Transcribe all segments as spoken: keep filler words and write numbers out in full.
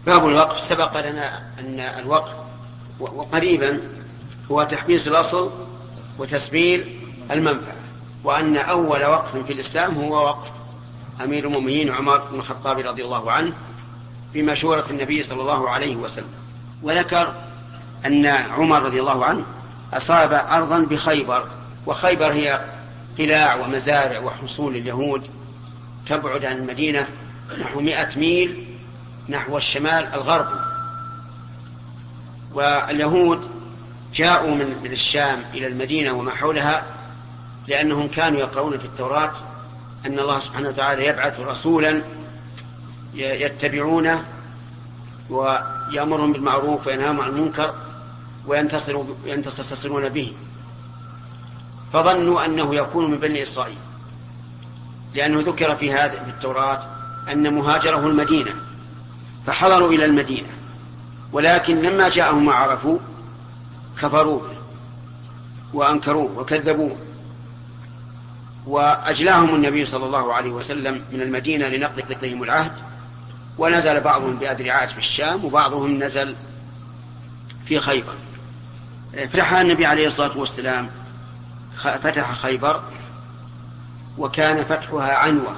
باب الوقف. سبق لنا أن الوقف وقريبا هو تحبيس الأصل وتسبيل المنفعة، وأن أول وقف في الإسلام هو وقف أمير المؤمنين عمر بن الخطاب رضي الله عنه بمشورة النبي صلى الله عليه وسلم. وذكر أن عمر رضي الله عنه أصاب أرضا بخيبر، وخيبر هي قلاع ومزارع وحصول اليهود تبعد عن المدينة نحو مئة ميل نحو الشمال الغربي. واليهود جاءوا من الشام إلى المدينة وما حولها لأنهم كانوا يقرؤون في التوراة أن الله سبحانه وتعالى يبعث رسولا يتبعونه ويأمرهم بالمعروف وينهاهم عن المنكر وينتصرون به، فظنوا أنه يكون من بني إسرائيل، لأنه ذكر في هذا في التوراة أن مهاجره المدينة، فحضروا إلى المدينة، ولكن لما جاءهم ما عرفوا كفروا وأنكروه وكذبوه، وأجلاهم النبي صلى الله عليه وسلم من المدينة لنقضهم العهد، ونزل بعضهم بأذرعات في الشام وبعضهم نزل في خيبر. فتح النبي عليه الصلاة والسلام فتح خيبر، وكان فتحها عنوة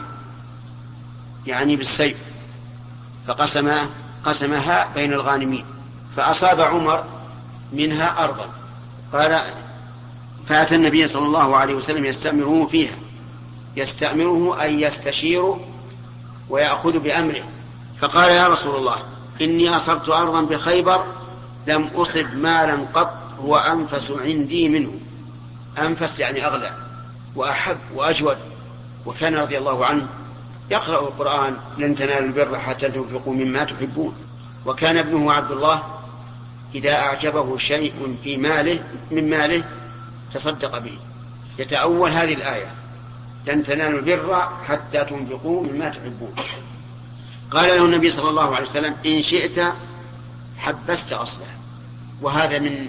يعني بالسيف، فقسم قسمها بين الغانمين، فأصاب عمر منها أرضا. قال فأتى النبي صلى الله عليه وسلم يستأمره فيها، يستأمره أي يستشيره ويأخذ بأمره، فقال يا رسول الله إني أصبت أرضا بخيبر لم أصب مالا قط هو أنفس عندي منه. أنفس يعني أغلى وأحب وأجود. وكان رضي الله عنه يقرأ القرآن لن تنالوا البر حتى تنفقوا مما تحبون. وكان ابنه عبد الله إذا أعجبه شيء في ماله من ماله تصدق به، يتأول هذه الآية لن تنالوا البر حتى تنفقوا مما تحبون. قال له النبي صلى الله عليه وسلم إن شئت حبست أصله. وهذا من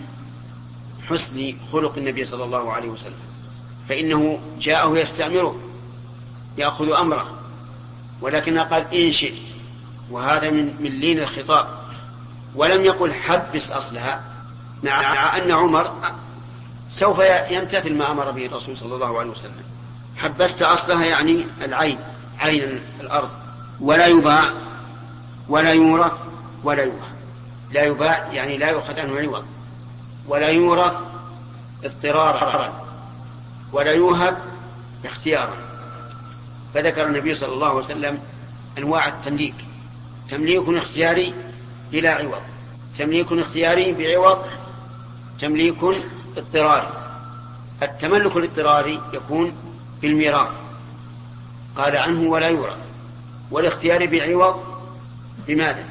حسن خلق النبي صلى الله عليه وسلم، فإنه جاءه يستأمره يأخذ أمره، ولكن قال إن شئت، وهذا من من لين الخطاب، ولم يقل حبس أصلها، مع أن عمر سوف يمتثل ما أمر به الرسول صلى الله عليه وسلم. حبست أصلها يعني العين، عين الأرض، ولا يباع ولا يورث ولا يوهب. لا يباع يعني لا يؤخذ عنه عوض، ولا يورث اضطرارا، ولا يوهب اختيارا. فذكر النبي صلى الله عليه وسلم أنواع التمليك: تمليك اختياري بلا عوض، تمليك اختياري بعوض، تمليك اضطراري. التملك الاضطراري يكون بالميراث قال عنه ولا يورث، والاختياري بعوض بماذا؟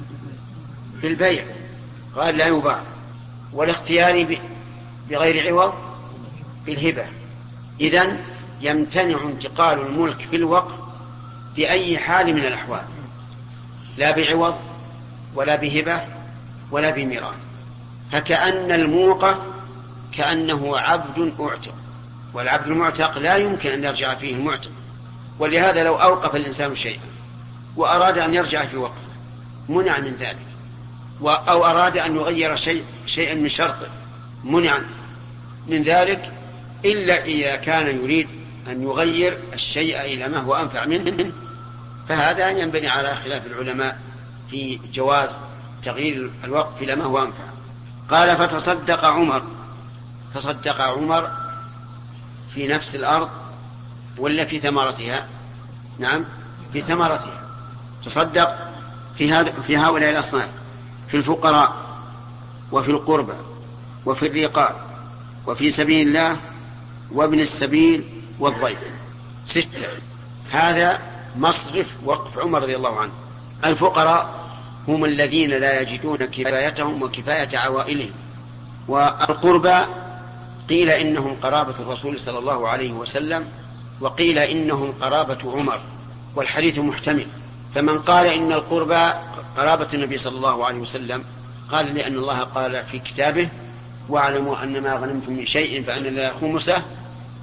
بالبيع قال لا يباع، والاختياري بغير عوض بالهبة. إذن يمتنع انتقال الملك في الوقف بأي حال من الأحوال، لا بعوض ولا بهبة ولا بميراث. فكأن الموقف كأنه عبد أعتق، والعبد المعتق لا يمكن أن يرجع فيه المعتق. ولهذا لو أوقف الإنسان شيئا وأراد أن يرجع في وقف منع من ذلك، أو أراد أن يغير شيء شيئا من شرطه منع من ذلك، إلا إذا كان يريد أن يغير الشيء إلى ما هو أنفع منه، فهذا ينبني على خلاف العلماء في جواز تغيير الوقف إلى ما هو أنفع. قال فتصدق عمر. تصدق عمر في نفس الأرض ولا في ثمرتها؟ نعم في ثمرتها. تصدق في هذا في هؤلاء الأصناف: في الفقراء، وفي القربى، وفي الرقاب، وفي سبيل الله، وابن السبيل، والضيف. ستة. هذا مصرف وقف عمر رضي الله عنه. الفقراء هم الذين لا يجدون كفايتهم وكفاية عوائلهم. والقربى قيل إنهم قرابة الرسول صلى الله عليه وسلم، وقيل إنهم قرابة عمر، والحديث محتمل. فمن قال إن القربى قرابة النبي صلى الله عليه وسلم قال لأن الله قال في كتابه: واعلموا أن ما غنمتم من شيء فأن لله خمسه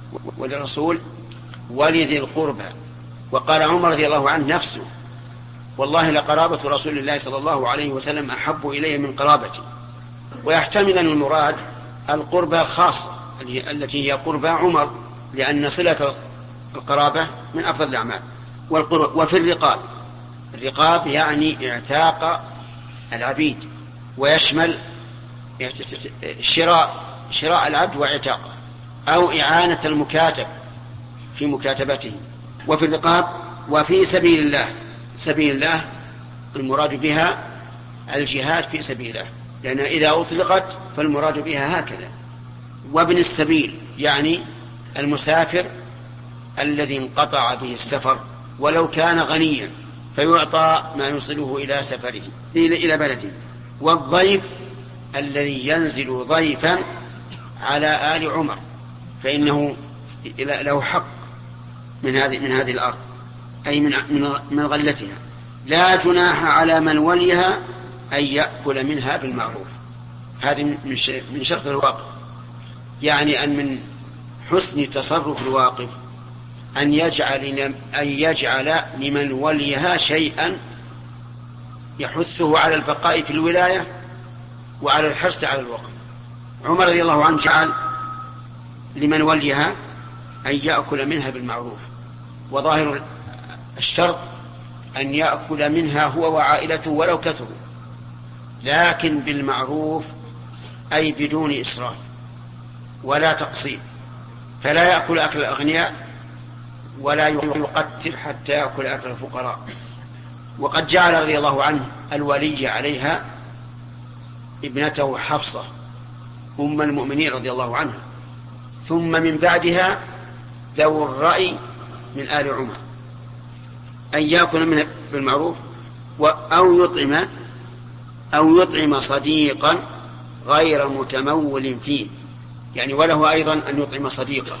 وللرسول ولذي القربى. وقال عمر رضي الله عنه نفسه والله لقرابة رسول الله صلى الله عليه وسلم أحب إلي من قرابتي. ويحتمل أن المراد القربى الخاصة التي هي قربى عمر، لأن صلة القرابة من أفضل الأعمال. وفي الرقاب، الرقاب يعني اعتاق العبيد، ويشمل شراء شراء العبد واعتاقه، أو إعانة المكاتب في مكاتبته. وفي الرقاب وفي سبيل الله، سبيل الله المراد بها الجهاد في سبيل الله، لأن إذا أطلقت فالمراد بها هكذا. وابن السبيل يعني المسافر الذي انقطع به السفر ولو كان غنيا، فيعطى ما يوصله إلى سفره إلى بلده. والضيف الذي ينزل ضيفا على آل عمر، فإنه له حق من هذه من هذه الأرض، أي من من غلتها. لا جناح على من وليها أن يأكل منها بالمعروف. هذه من شرط الواقف، يعني أن من حسن تصرف الواقف أن يجعل أن يجعل لمن وليها شيئا يحثه على البقاء في الولاية وعلى الحرص على الوقف. عمر رضي الله عنه جعل لمن وليها أن يأكل منها بالمعروف، وظاهر الشرط أن يأكل منها هو وعائلته ولو كثروا، لكن بالمعروف أي بدون إسراف ولا تقصير، فلا يأكل أكل الأغنياء ولا يقتل حتى يأكل أكل الفقراء. وقد جعل رضي الله عنه الولي عليها ابنته حفصة أم المؤمنين رضي الله عنها، ثم من بعدها ذو الرأي من آل عمر أن يأكل منها بالمعروف أو يطعم أو يطعم صديقا غير متمول فيه، يعني وله أيضا أن يطعم صديقا،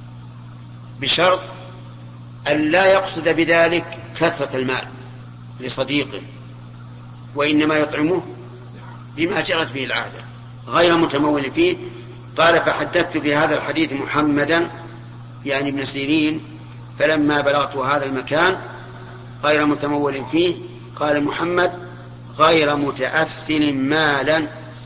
بشرط أن لا يقصد بذلك كثرة المال لصديقه، وإنما يطعمه بما جرت به العادة غير متمول فيه. قال فحدثت بهذا الحديث محمدا يعني ابن سيرين، فلما بلغت هذا المكان غير متمول فيه قال محمد غير متأثل مالا.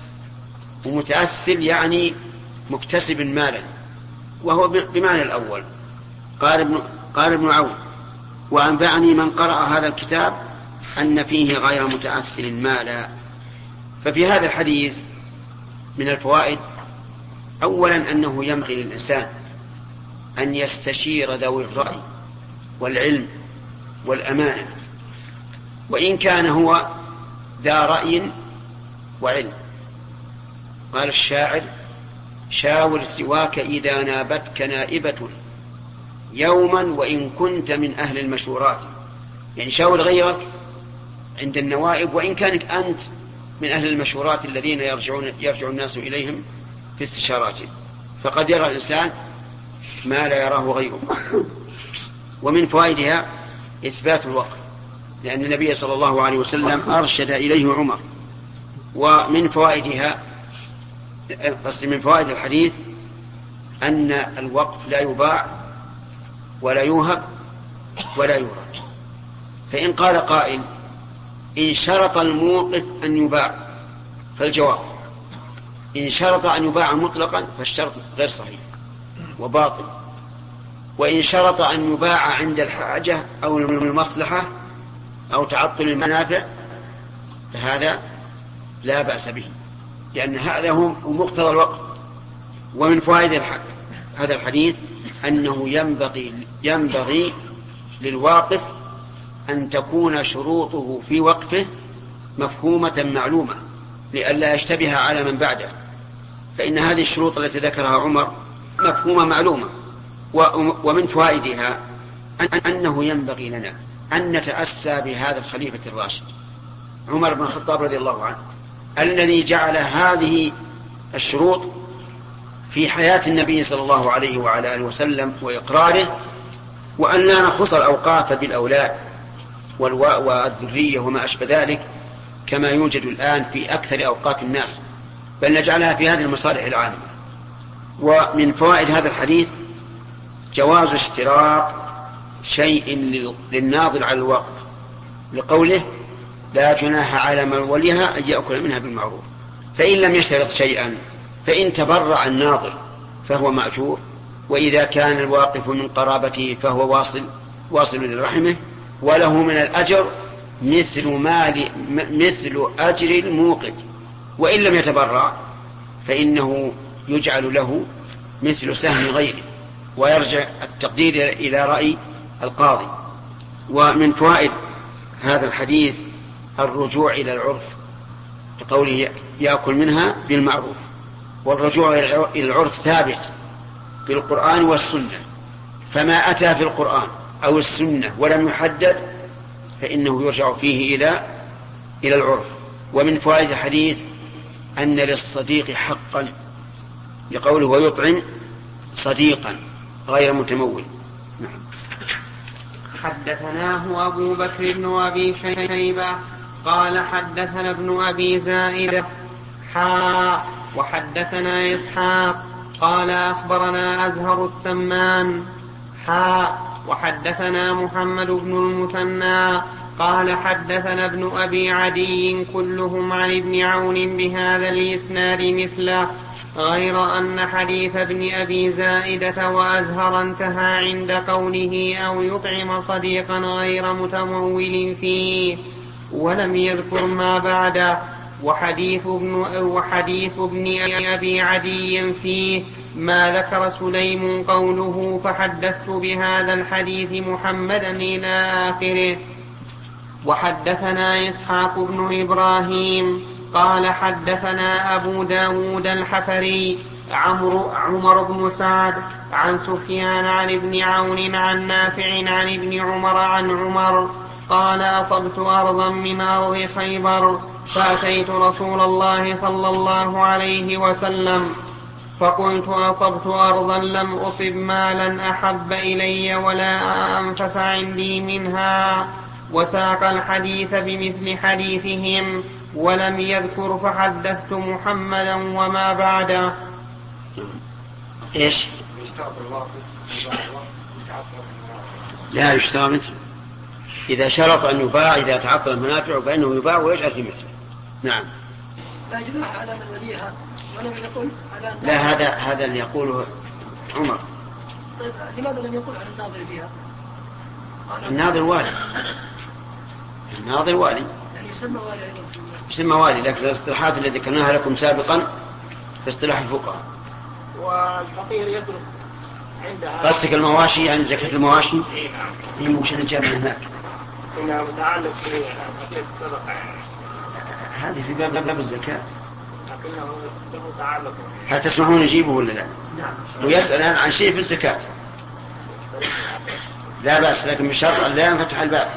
ومتأثل يعني مكتسب مالا، وهو بمعنى الأول. قال ابن, قال ابن عون وأنبعني من قرأ هذا الكتاب أن فيه غير متأثل مالا. ففي هذا الحديث من الفوائد أولا أنه ينبغي للإنسان أن يستشير ذوي الرأي والعلم والأمانة، وإن كان هو ذا رأي وعلم. قال الشاعر شاور سواك إذا نابتك نائبة يوما وإن كنت من أهل المشورات، يعني شاور غيرك عند النوائب وإن كانت أنت من أهل المشورات الذين يرجعون يرجع الناس إليهم في استشاراتهم، فقد يرى الإنسان ما لا يراه غيره. ومن فوائدها إثبات الوقت، لأن النبي صلى الله عليه وسلم أرشد إليه عمر. ومن فوائدها قصدي من فوائد الحديث أن الوقف لا يباع ولا يوهب ولا يورث. فإن قال قائل إن شرط الموقف أن يباع فالجواب إن شرط أن يباع مطلقا فالشرط غير صحيح وباطل، وإن شرط أن يباع عند الحاجة أو المصلحة أو تعطل المنافع فهذا لا بأس به، لأن هذا هو مقتضى الوقت. ومن فوائد هذا الحديث أنه ينبغي, ينبغي للواقف أن تكون شروطه في وقفه مفهومة معلومة لئلا يشتبه على من بعده، فإن هذه الشروط التي ذكرها عمر مفهومة معلومة. ومن فوائدها أنه ينبغي لنا أن نتأسى بهذا الخليفة الراشد عمر بن الخطاب رضي الله عنه الذي جعل هذه الشروط في حياة النبي صلى الله عليه وعلى آله وسلم وإقراره، وأن لا نخص الأوقاف بالأولاد والذرية وما أشبه ذلك كما يوجد الآن في أكثر أوقاف الناس، بل نجعلها في هذه المصالح العامة. ومن فوائد هذا الحديث جواز اشتراط شيء للناظر على الوقف لقوله لا جناح على من وليها أن يأكل منها بالمعروف. فإن لم يشترط شيئا فإن تبرع الناظر فهو مأجور، وإذا كان الواقف من قرابته فهو واصل واصل لرحمه، وله من الأجر مثل مال مثل أجر الموقد. وإن لم يتبرع فإنه يجعل له مثل سهم غيره، ويرجع التقدير إلى رأي القاضي. ومن فوائد هذا الحديث الرجوع إلى العرف، لقوله يأكل منها بالمعروف، والرجوع إلى العرف ثابت بالقرآن والسنة، فما أتى في القرآن أو السنة ولم يحدد فإنه يرجع فيه إلى إلى العرف. ومن فوائد الحديث أن للصديق حقا، لقوله ويطعم صديقا غير متمول. نعم. حدثناه أبو بكر بن أبي شيبة قال حدثنا ابن أبي زائدة حاء وحدثنا إسحاق قال أخبرنا أزهر السمان حاء وحدثنا محمد بن المثنى قال حدثنا ابن أبي عدي كلهم عن ابن عون بهذا الإسناد مثله، غير أن حديث ابن أبي زائدة وأزهر انتهى عند قوله أو يطعم صديقا غير متمول فيه، ولم يذكر ما بعده. وحديث ابن, وحديث ابن أبي عدي فيه ما ذكر سليم قوله فحدثت بهذا الحديث محمدا إلى آخره. وحدثنا إسحاق بن إبراهيم قال حدثنا أبو داود الحفري عمرو عمر بن سعد عن سفيان عن ابن عون عن نافع عن ابن عمر عن عمر قال أصبت أرضا من أرض خيبر فأتيت رسول الله صلى الله عليه وسلم فقلت أصبت أرضا لم أصب مالا أحب إلي ولا أنفس عندي منها، وساق الحديث بمثل حديثهم ولم يذكر فحدثت محمدا وما بعده. إيش؟ لا يشترى مثله، إذا شرط أن يباع إذا تعطل المنافع فإنه يباع ويجعل في مثله. نعم. لا جناح على من وليها ولم يقل على لا هذا هذا اللي يقوله عمر. طيب لماذا لم يقل على الناظر فيها؟ الناظر والي، الناظر والي يعني يسمى والي أيضا. يسمى والي، لكن الاصطلاحات التي ذكرناها لكم سابقا في اصطلاح الفقهاء. والفقير يترك عندها قصدك المواشي يعني زكاة المواشي؟ إيه نعم. هي ممكن نجاب من هناك. إنها متعلق بفقير الصدقة يعني. هذه في باب باب الزكاة. لكنه له تعلق. هل تسمحون نجيبه ولا لا؟ نعم. ويسأل عن شيء في الزكاة. لا بأس، لكن بشرط أن لا ينفتح الباب.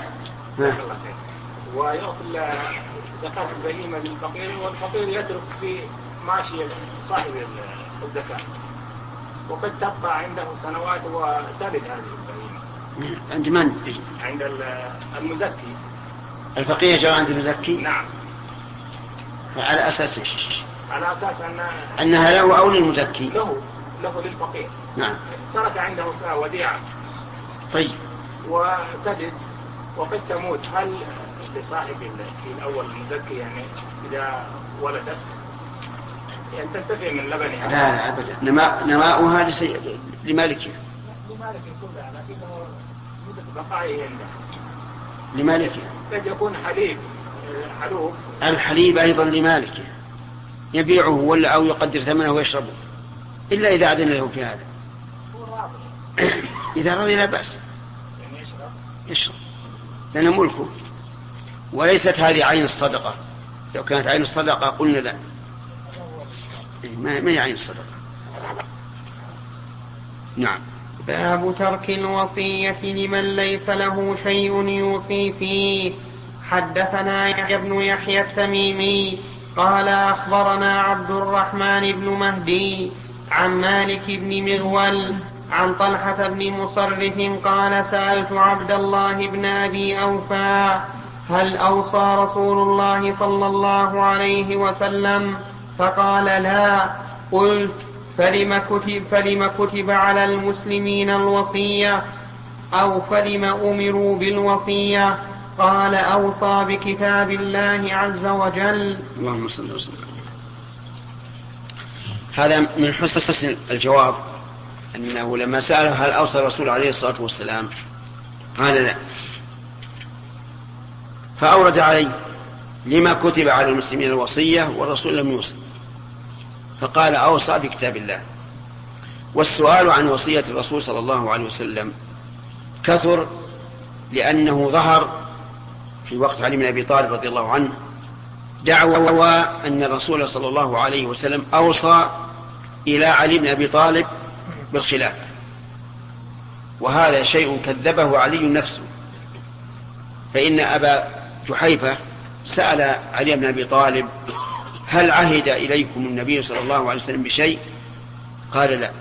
ويأكل زكاة البهيمة للفقير، والفقير يترك في ماشي صاحب الزكاة، وقد تبقى عنده سنوات وترد هذه البهيمة. عند من؟ عند المزكي. الفقير جاء عند المزكي؟ نعم. على أساس إيش؟ على أساس أن أنها له أو للمزكي؟ له له للفقير. نعم. ترك عنده وديعة. طيب. وتجد وقد تموت، هل لصاحب الأول المزكي يعني إذا ولدت يعني تنتفع من لبنها؟ لا لا أبدا، نماء نماؤها لسي... لمالكها. لمالك كلها، لكنه مدة بقائه عنده. لمالكها. قد يكون حليب حلوب. الحليب أيضا لمالكه، يبيعه ولا أو يقدر ثمنه ويشربه، إلا إذا أذن له في هذا. إذا رضي لا بأس يشرب لأنه ملكه، وليست هذه عين الصدقة. لو كانت عين الصدقة قلنا لا، ما هي عين الصدقة. نعم. باب ترك الوصية لمن ليس له شيء يوصي فيه. حدثنا يحيى بن يحيى التميمي قال أخبرنا عبد الرحمن بن مهدي عن مالك بن مغول عن طلحة بن مصرف قال سألت عبد الله بن أبي أوفى هل أوصى رسول الله صلى الله عليه وسلم؟ فقال لا. قلت فلم كتب, فلم كتب على المسلمين الوصية أو فلم أمروا بالوصية؟ قال أوصى بكتاب الله عز وجل. اللهم صل وسلم. هذا من حسن الجواب، أنه لما سأله هل أوصى الرسول عليه الصلاة والسلام قال لا، فأورد عليه لما كتب على المسلمين الوصية والرسول لم يوصي، فقال أوصى بكتاب الله. والسؤال عن وصية الرسول صلى الله عليه وسلم كثر، لأنه ظهر في وقت علي بن أبي طالب رضي الله عنه دعوى أن الرسول صلى الله عليه وسلم أوصى إلى علي بن أبي طالب بالخلافة، وهذا شيء كذبه علي نفسه، فإن أبا جحيفة سأل علي بن أبي طالب هل عهد إليكم النبي صلى الله عليه وسلم بشيء؟ قال لا،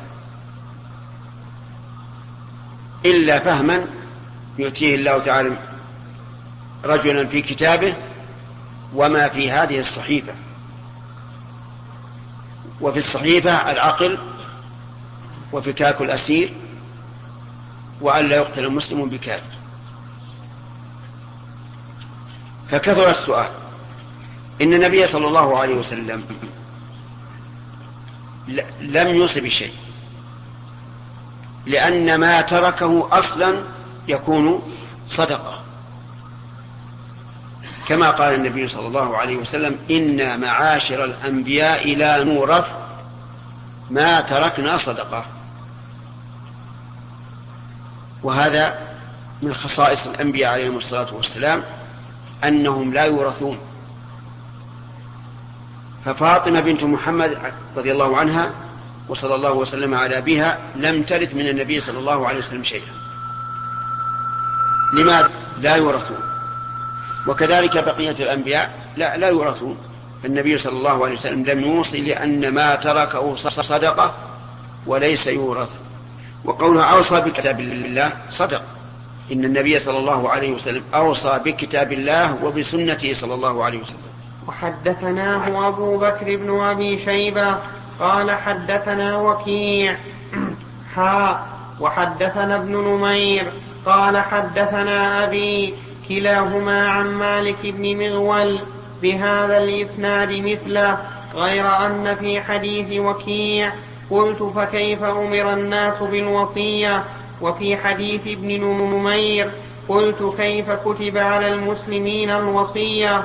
إلا فهما يؤتيه الله تعالى رجلا في كتابه وما في هذه الصحيفة. وفي الصحيفة العقل وفكاك الأسير وأن لا يقتل المسلم بكافر. فكثر السؤال. إن النبي صلى الله عليه وسلم لم يوصي بشيء، لأن ما تركه أصلا يكون صدقة، كما قال النبي صلى الله عليه وسلم إنا معاشر الأنبياء لا نورث ما تركنا صدقة. وهذا من خصائص الأنبياء عليهم الصلاة والسلام أنهم لا يورثون. ففاطمة بنت محمد رضي الله عنها وصلى الله وسلم على بها لم ترث من النبي صلى الله عليه وسلم شيئا. لماذا؟ لا يورثون. وكذلك بقية الأنبياء لا, لا يورثون. النبي صلى الله عليه وسلم لم يوصي لأن ما تركه صدقة وليس يورث. وقولها أوصى بكتاب الله صدق، إن النبي صلى الله عليه وسلم أوصى بكتاب الله وبسنته صلى الله عليه وسلم. وحدثناه أبو بكر بن أبي شيبة قال حدثنا وكيع حا وحدثنا ابن نمير قال حدثنا أبي كلاهما عن مالك بن مغول بهذا الإسناد مثله، غير أن في حديث وكيع قلت فكيف أمر الناس بالوصية، وفي حديث ابن نمير قلت كيف كتب على المسلمين الوصية.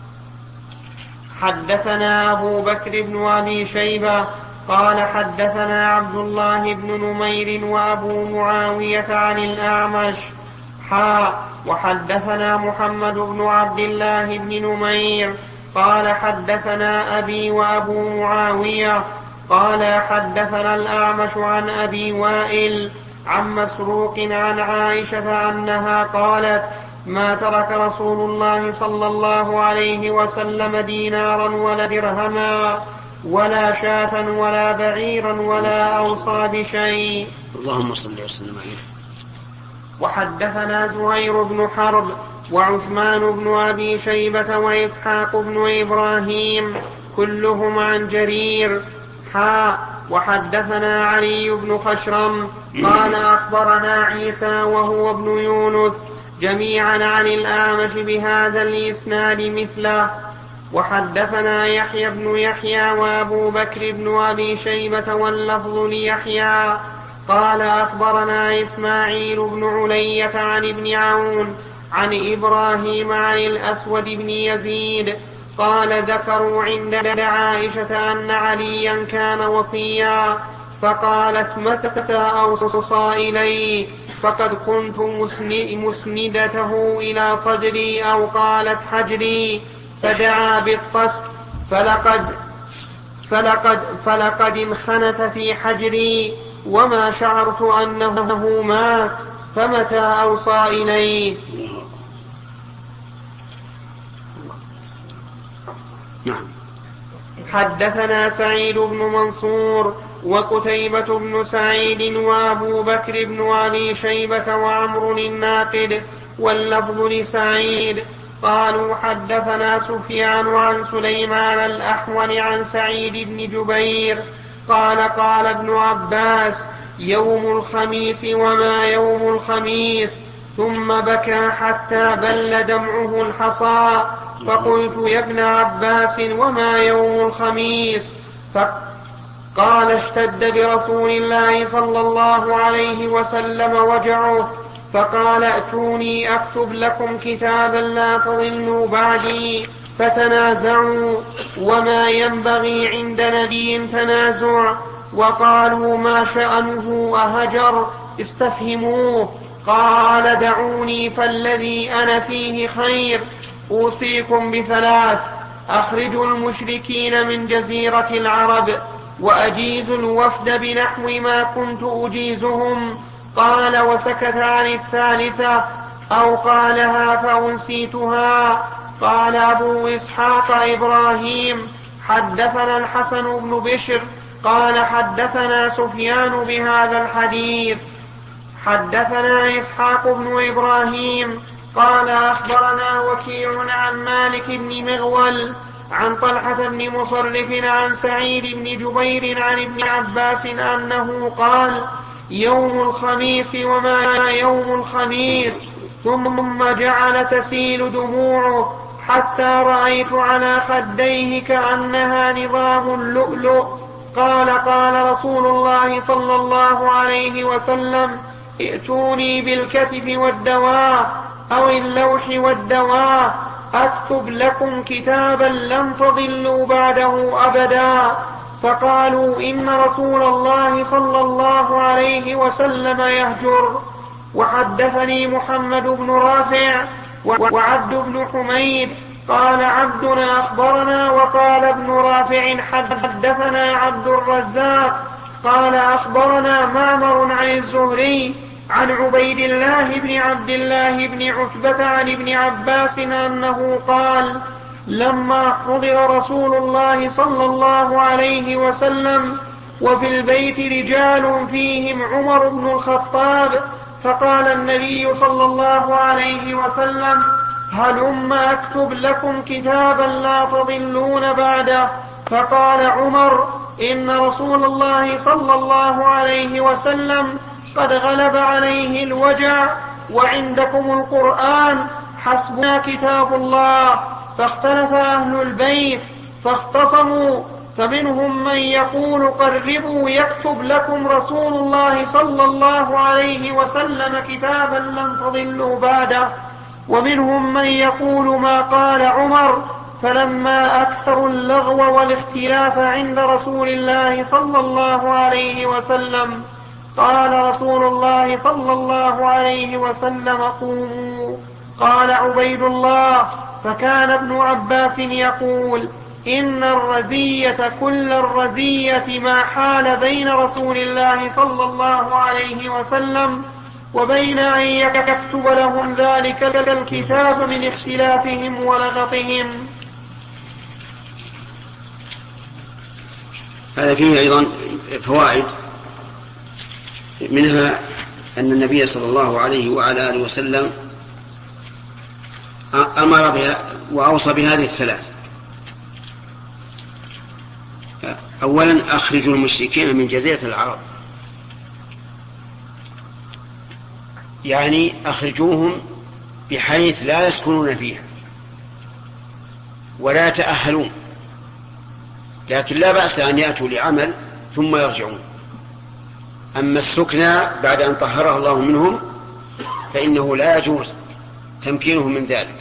حدثنا أبو بكر بن أبي شيبة قال حدثنا عبد الله بن نمير وأبو معاوية عن الأعمش حا وحدثنا محمد بن عبد الله بن نمير قال حدثنا أبي وأبو معاوية قال حدثنا الأعمش عن أبي وائل عن مسروق عن عائشة أنها قالت ما ترك رسول الله صلى الله عليه وسلم دينارا ولا درهما ولا شاة ولا بعيرا ولا أوصى بشيء. اللهم صل وسلم عليه. وحدثنا زهير بن حرب وعثمان بن أبي شيبة وإسحاق بن إبراهيم كلهم عن جرير حا وحدثنا علي بن خشرم قال أخبرنا عيسى وهو ابن يونس جميعا عن الأعمش بهذا الإسناد مثله. وحدثنا يحيى بن يحيى وأبو بكر بن أبي شيبة واللفظ ليحيى قال أخبرنا إسماعيل بن علية عن ابن عون عن إبراهيم عن الأسود بن يزيد قال ذكروا عند عائشة أن عليا كان وصيا فقالت متى أوصى إلي فقد كنت مسندته إلى صدري أو قالت حجري فدعا بالقسط فلقد فلقد فلقد انخنت في حجري وما شعرت أنه مات فمتى أوصى إليه. حدثنا سعيد بن منصور وقتيبة بن سعيد وأبو بكر بن أبي شيبة وعمر الناقد واللفظ لسعيد قالوا حدثنا سفيان عن سليمان الأحول عن سعيد بن جبير قال قال ابن عباس يوم الخميس وما يوم الخميس ثم بكى حتى بل دمعه الحصى. فقلت يا ابن عباس وما يوم الخميس؟ فقال اشتد برسول الله صلى الله عليه وسلم وجعه، فقال ائتوني أكتب لكم كتابا لا تضلوا بعدي. فتنازعوا، وما ينبغي عند نبي تنازع، وقالوا ما شأنه أهجر؟ استفهموه. قال دعوني فالذي أنا فيه خير. أوصيكم بثلاث: أخرجوا المشركين من جزيرة العرب، وأجيزوا الوفد بنحو ما كنت أجيزهم. قال وسكت عن الثالثة، أو قالها فأنسيتها. قال أبو إسحاق إبراهيم حدثنا الحسن بن بشر قال حدثنا سفيان بهذا الحديث. حدثنا إسحاق بن إبراهيم قال أخبرنا وكيع عن مالك بن مغول عن طلحة بن مصرف عن سعيد بن جبير عن ابن عباس أنه قال يوم الخميس وما يوم الخميس. ثم جعل تسيل دموعه حتى رأيت على خديه كأنها نظام اللؤلؤ. قال قال رسول الله صلى الله عليه وسلم ائتوني بالكتف والدواء أو اللوح والدواء أكتب لكم كتابا لن تضلوا بعده أبدا. فقالوا إن رسول الله صلى الله عليه وسلم يهجر. وحدثني محمد بن رافع وعبد بن حميد قال عبدنا أخبرنا، وقال ابن رافع حدثنا عبد الرزاق قال أخبرنا معمر عن الزهري عن عبيد الله بن عبد الله بن عتبة عن ابن عباس أنه قال لما حضر رسول الله صلى الله عليه وسلم وفي البيت رجال فيهم عمر بن الخطاب، فقال النبي صلى الله عليه وسلم هلم أكتب لكم كتابا لا تضلون بعده. فقال عمر إن رسول الله صلى الله عليه وسلم قد غلب عليه الوجع وعندكم القرآن، حسبنا كتاب الله. فاختلف أهل البيت فاختصموا، فمنهم من يقول قربوا يكتب لكم رسول الله صلى الله عليه وسلم كتابا لن تضلوا بعده، ومنهم من يقول ما قال عمر. فلما أكثروا اللغو والاختلاف عند رسول الله صلى الله عليه وسلم قال رسول الله صلى الله عليه وسلم قوموا. قال عبيد الله فكان ابن عباس يقول إن الرزية كل الرزية ما حال بين رسول الله صلى الله عليه وسلم وبين أن يكتب لهم ذلك الكتاب من اختلافهم ولغطهم. هذا فيه أيضا فوائد، منها أن النبي صلى الله عليه وعلى آله وسلم أمر بها وأوصى بهذه الثلاث. أولا أخرجوا المشركين من جزيرة العرب، يعني أخرجوهم بحيث لا يسكنون فيها ولا يتأهلون، لكن لا بأس أن يأتوا لعمل ثم يرجعون. أما السكنى بعد أن طهره الله منهم فإنه لا يجوز تمكينهم من ذلك.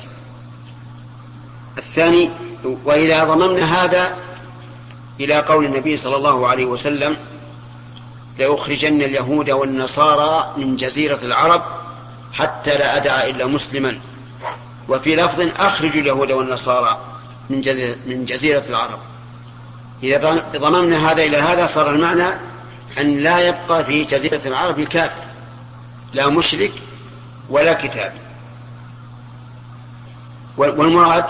الثاني وإذا ضممنا هذا إلى قول النبي صلى الله عليه وسلم لأخرجن اليهود والنصارى من جزيرة العرب حتى لا أدع إلا مسلما، وفي لفظ أخرجوا اليهود والنصارى من جزيرة, من جزيرة العرب. إذا ضممنا هذا إلى هذا صار المعنى أن لا يبقى في جزيرة العرب الكافر، لا مشرك ولا كتاب. والمراد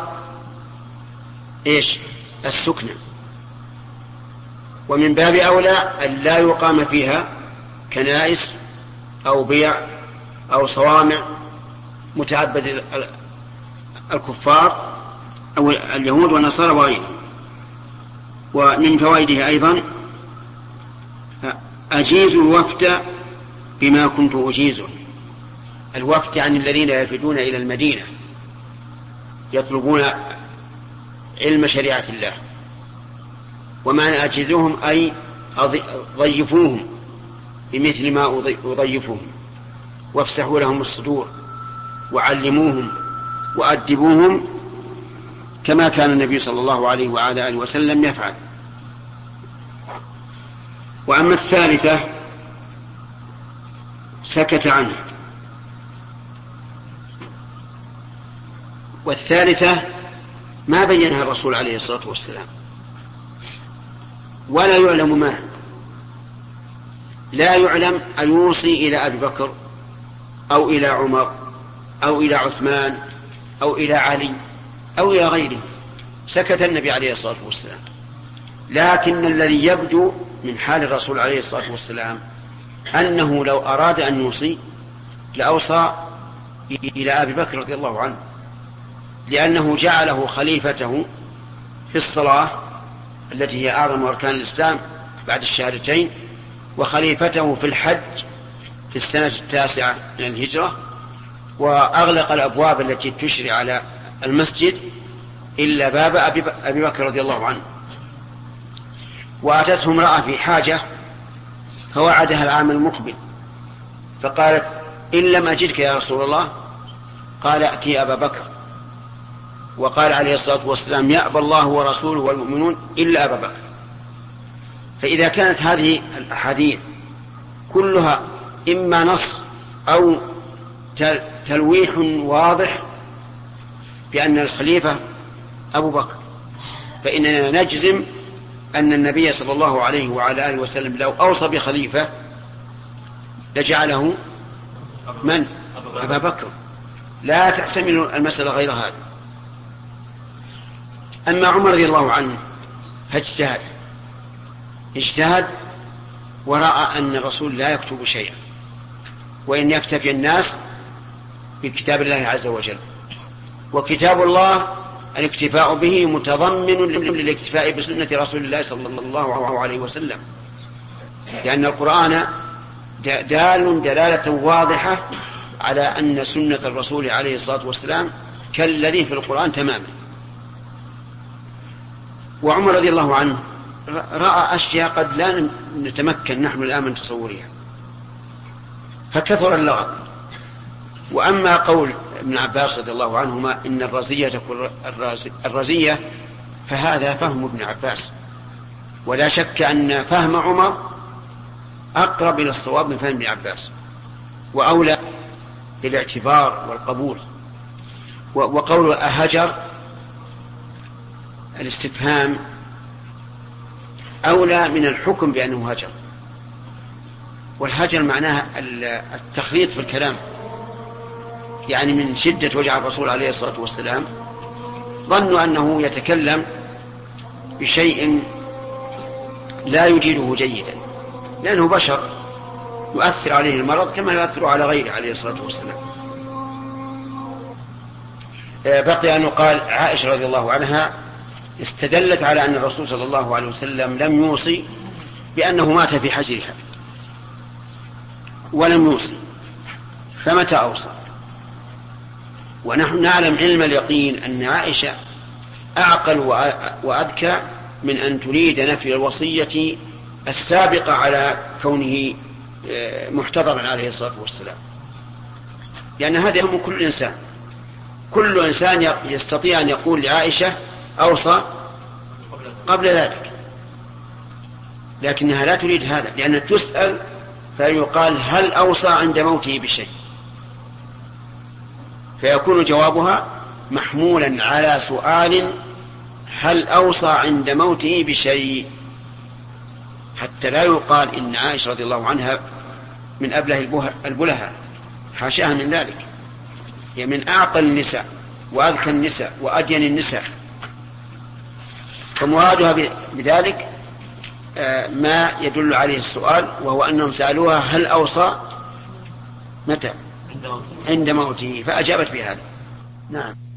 إيش؟ السكنة. ومن باب أولى أن لا يقام فيها كنائس أو بيع أو صوامع متعبد الكفار أو اليهود والنصارى وغيرهم. ومن فوائده أيضا أجيز الوفد بما كنت أجيزه، الوفد يعني الذين يفدون إلى المدينة يطلبون علم شريعة الله، وما أجزوهم أي ضيفوهم بمثل ما أضيفوهم، وافسحوا لهم الصدور، وعلموهم وأدبوهم كما كان النبي صلى الله عليه وعلى آله وسلم يفعل. وأما الثالثة سكت عنه. والثالثة ما بينها الرسول عليه الصلاة والسلام ولا يعلم ما، لا يعلم أن يوصي إلى أبي بكر أو إلى عمر أو إلى عثمان أو إلى علي أو إلى غيره، سكت النبي عليه الصلاة والسلام. لكن الذي يبدو من حال الرسول عليه الصلاة والسلام أنه لو أراد أن يوصي لأوصى إلى أبي بكر رضي الله عنه، لأنه جعله خليفته في الصلاة التي هي أعظم أركان الإسلام بعد الشهادتين، وخليفته في الحج في السنة التاسعة من الهجرة، وأغلق الأبواب التي تشري على المسجد إلا باب أبي بكر رضي الله عنه. وأتته امرأة في حاجة فوعدها العام المقبل، فقالت إن لم أجدك يا رسول الله قال أتي أبا بكر، وقال عليه الصلاة والسلام يأبى الله ورسوله والمؤمنون إلا أبا بكر. فإذا كانت هذه الأحاديث كلها إما نص أو تلويح واضح بأن الخليفة أبو بكر، فإننا نجزم أن النبي صلى الله عليه وعلى آله وسلم لو أوصى بخليفة لجعله من؟ أبا بكر، لا تحتمل المسألة غير هذا. أما عمر رضي الله عنه فاجتهد اجتهد ورأى أن الرسول لا يكتب شيئا، وإن يكتفي الناس بكتاب الله عز وجل، وكتاب الله الاكتفاء به متضمن للاكتفاء بسنة رسول الله صلى الله عليه وسلم، لأن القرآن دال دلالة واضحة على أن سنة الرسول عليه الصلاة والسلام كالذي في القرآن تماما. وعمر رضي الله عنه رأى أشياء قد لا نتمكن نحن الآن من تصورها، فكثر اللغط. وأما قول ابن عباس رضي الله عنهما إن الرزية تكون الرزية، فهذا فهم ابن عباس، ولا شك أن فهم عمر أقرب إلى الصواب من فهم ابن عباس، وأولى بالاعتبار والقبول. وقول أهجر الاستفهام أولى من الحكم بأنه هجر، والهجر معناه التخليط في الكلام، يعني من شدة وجع الرسول عليه الصلاة والسلام ظنوا أنه يتكلم بشيء لا يجيده جيدا، لأنه بشر يؤثر عليه المرض كما يؤثر على غيره عليه الصلاة والسلام. بقي أن يقال عائشة رضي الله عنها استدلت على أن الرسول صلى الله عليه وسلم لم يوصي بأنه مات في حجرها ولم يوصي، فمتى أوصى؟ ونحن نعلم علم اليقين أن عائشة أعقل وأذكى من أن تريد نفي الوصية السابقة على كونه محتضرا عليه الصلاة والسلام، لأن هذا يهم كل إنسان. كل إنسان يستطيع أن يقول لعائشة أوصى قبل ذلك، لكنها لا تريد هذا، لأنها تسأل فيقال هل أوصى عند موته بشيء، فيكون جوابها محمولا على سؤال هل أوصى عند موته بشيء، حتى لا يقال إن عائشة رضي الله عنها من أبله البلهاء، حاشاها من ذلك، هي من أعقل النساء وأذكى النساء وأدين النساء. فمرادها بذلك ما يدل عليه السؤال، وهو أنهم سألوها هل أوصى متى؟ عند موته، فأجابت بهذا. نعم.